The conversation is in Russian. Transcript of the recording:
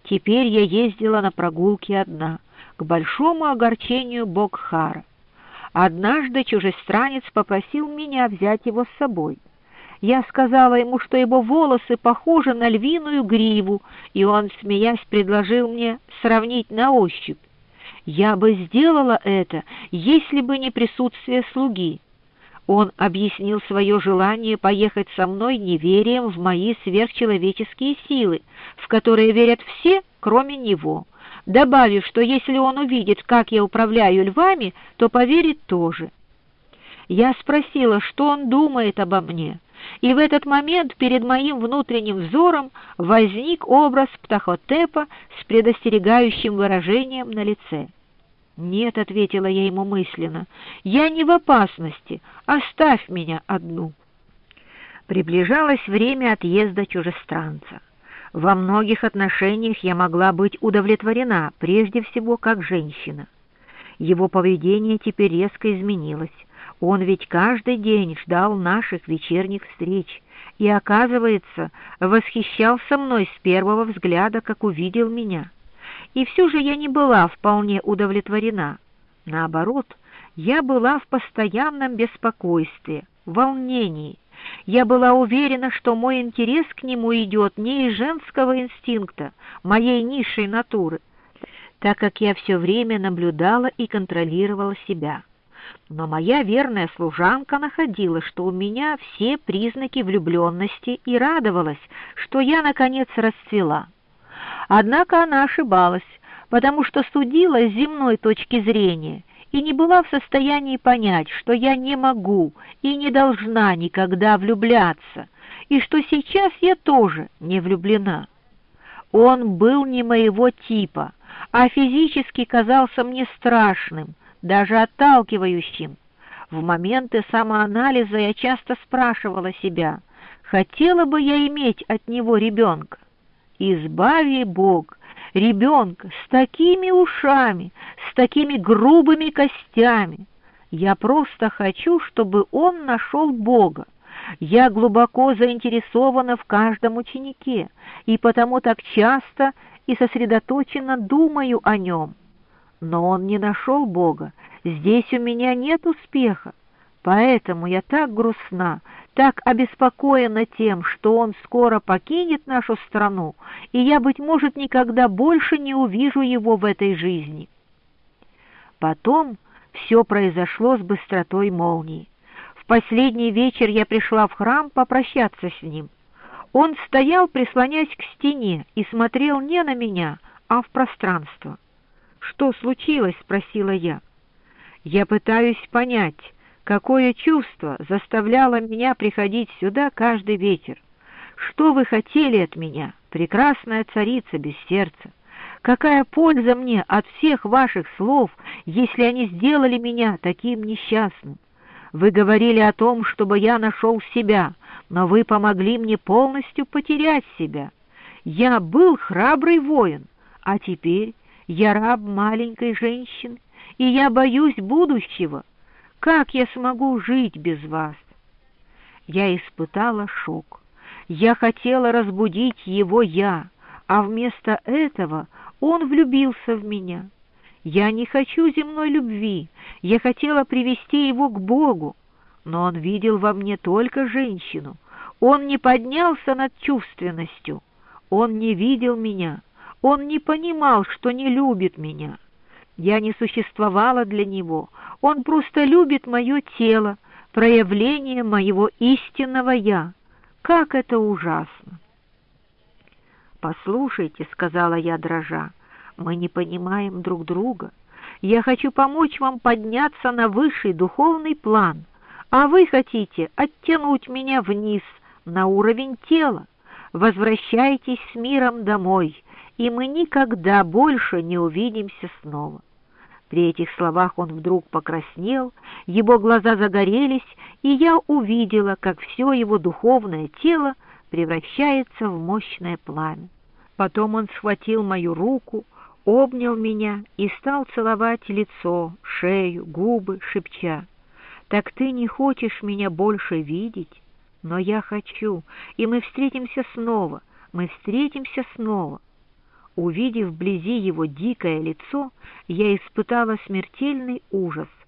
Теперь я ездила на прогулки одна, к большому огорчению Богхара. Однажды чужестранец попросил меня взять его с собой. Я сказала ему, что его волосы похожи на львиную гриву, и он, смеясь, предложил мне сравнить на ощупь. Я бы сделала это, если бы не присутствие слуги. Он объяснил свое желание поехать со мной неверием в мои сверхчеловеческие силы, в которые верят все, кроме него, добавив, что если он увидит, как я управляю львами, то поверит тоже. Я спросила, что он думает обо мне, и в этот момент перед моим внутренним взором возник образ Птахотепа с предостерегающим выражением на лице. «Нет», — ответила я ему мысленно, — «я не в опасности, оставь меня одну». Приближалось время отъезда чужестранца. Во многих отношениях я могла быть удовлетворена, прежде всего как женщина. Его поведение теперь резко изменилось. Он ведь каждый день ждал наших вечерних встреч и, оказывается, восхищался мной с первого взгляда, как увидел меня. И все же я не была вполне удовлетворена. Наоборот, я была в постоянном беспокойстве, волнении. Я была уверена, что мой интерес к нему идет не из женского инстинкта, моей низшей натуры, так как я все время наблюдала и контролировала себя. Но моя верная служанка находила, что у меня все признаки влюбленности, и радовалась, что я, наконец, расцвела. Однако она ошибалась, потому что судила с земной точки зрения и не была в состоянии понять, что я не могу и не должна никогда влюбляться, и что сейчас я тоже не влюблена. Он был не моего типа, а физически казался мне страшным, даже отталкивающим. В моменты самоанализа я часто спрашивала себя, хотела бы я иметь от него ребенка. Избави Бог, ребенка с такими ушами, с такими грубыми костями. Я просто хочу, чтобы он нашел Бога. Я глубоко заинтересована в каждом ученике, и потому так часто и сосредоточенно думаю о нем. Но он не нашел Бога, здесь у меня нет успеха, поэтому я так грустна, так обеспокоена тем, что он скоро покинет нашу страну, и я, быть может, никогда больше не увижу его в этой жизни. Потом все произошло с быстротой молнии. В последний вечер я пришла в храм попрощаться с ним. Он стоял, прислонясь к стене, и смотрел не на меня, а в пространство. «Что случилось?» — спросила я. «Я пытаюсь понять, какое чувство заставляло меня приходить сюда каждый вечер. Что вы хотели от меня, прекрасная царица без сердца? Какая польза мне от всех ваших слов, если они сделали меня таким несчастным? Вы говорили о том, чтобы я нашел себя, но вы помогли мне полностью потерять себя. Я был храбрый воин, а теперь я раб маленькой женщины, и я боюсь будущего. Как я смогу жить без вас?» Я испытала шок. Я хотела разбудить его а вместо этого он влюбился в меня. Я не хочу земной любви, я хотела привести его к Богу, но он видел во мне только женщину. Он не поднялся над чувственностью, он не видел меня, он не понимал, что не любит меня. Я не существовала для него, он просто любит мое тело, проявление моего истинного «я». Как это ужасно! «Послушайте», — сказала я, дрожа, — «мы не понимаем друг друга. Я хочу помочь вам подняться на высший духовный план, а вы хотите оттянуть меня вниз, на уровень тела. Возвращайтесь с миром домой, и мы никогда больше не увидимся снова». При этих словах он вдруг покраснел, его глаза загорелись, и я увидела, как все его духовное тело превращается в мощное пламя. Потом он схватил мою руку, обнял меня и стал целовать лицо, шею, губы, шепча: «Так ты не хочешь меня больше видеть? Но я хочу, и мы встретимся снова, мы встретимся снова». Увидев вблизи его дикое лицо, я испытала смертельный ужас.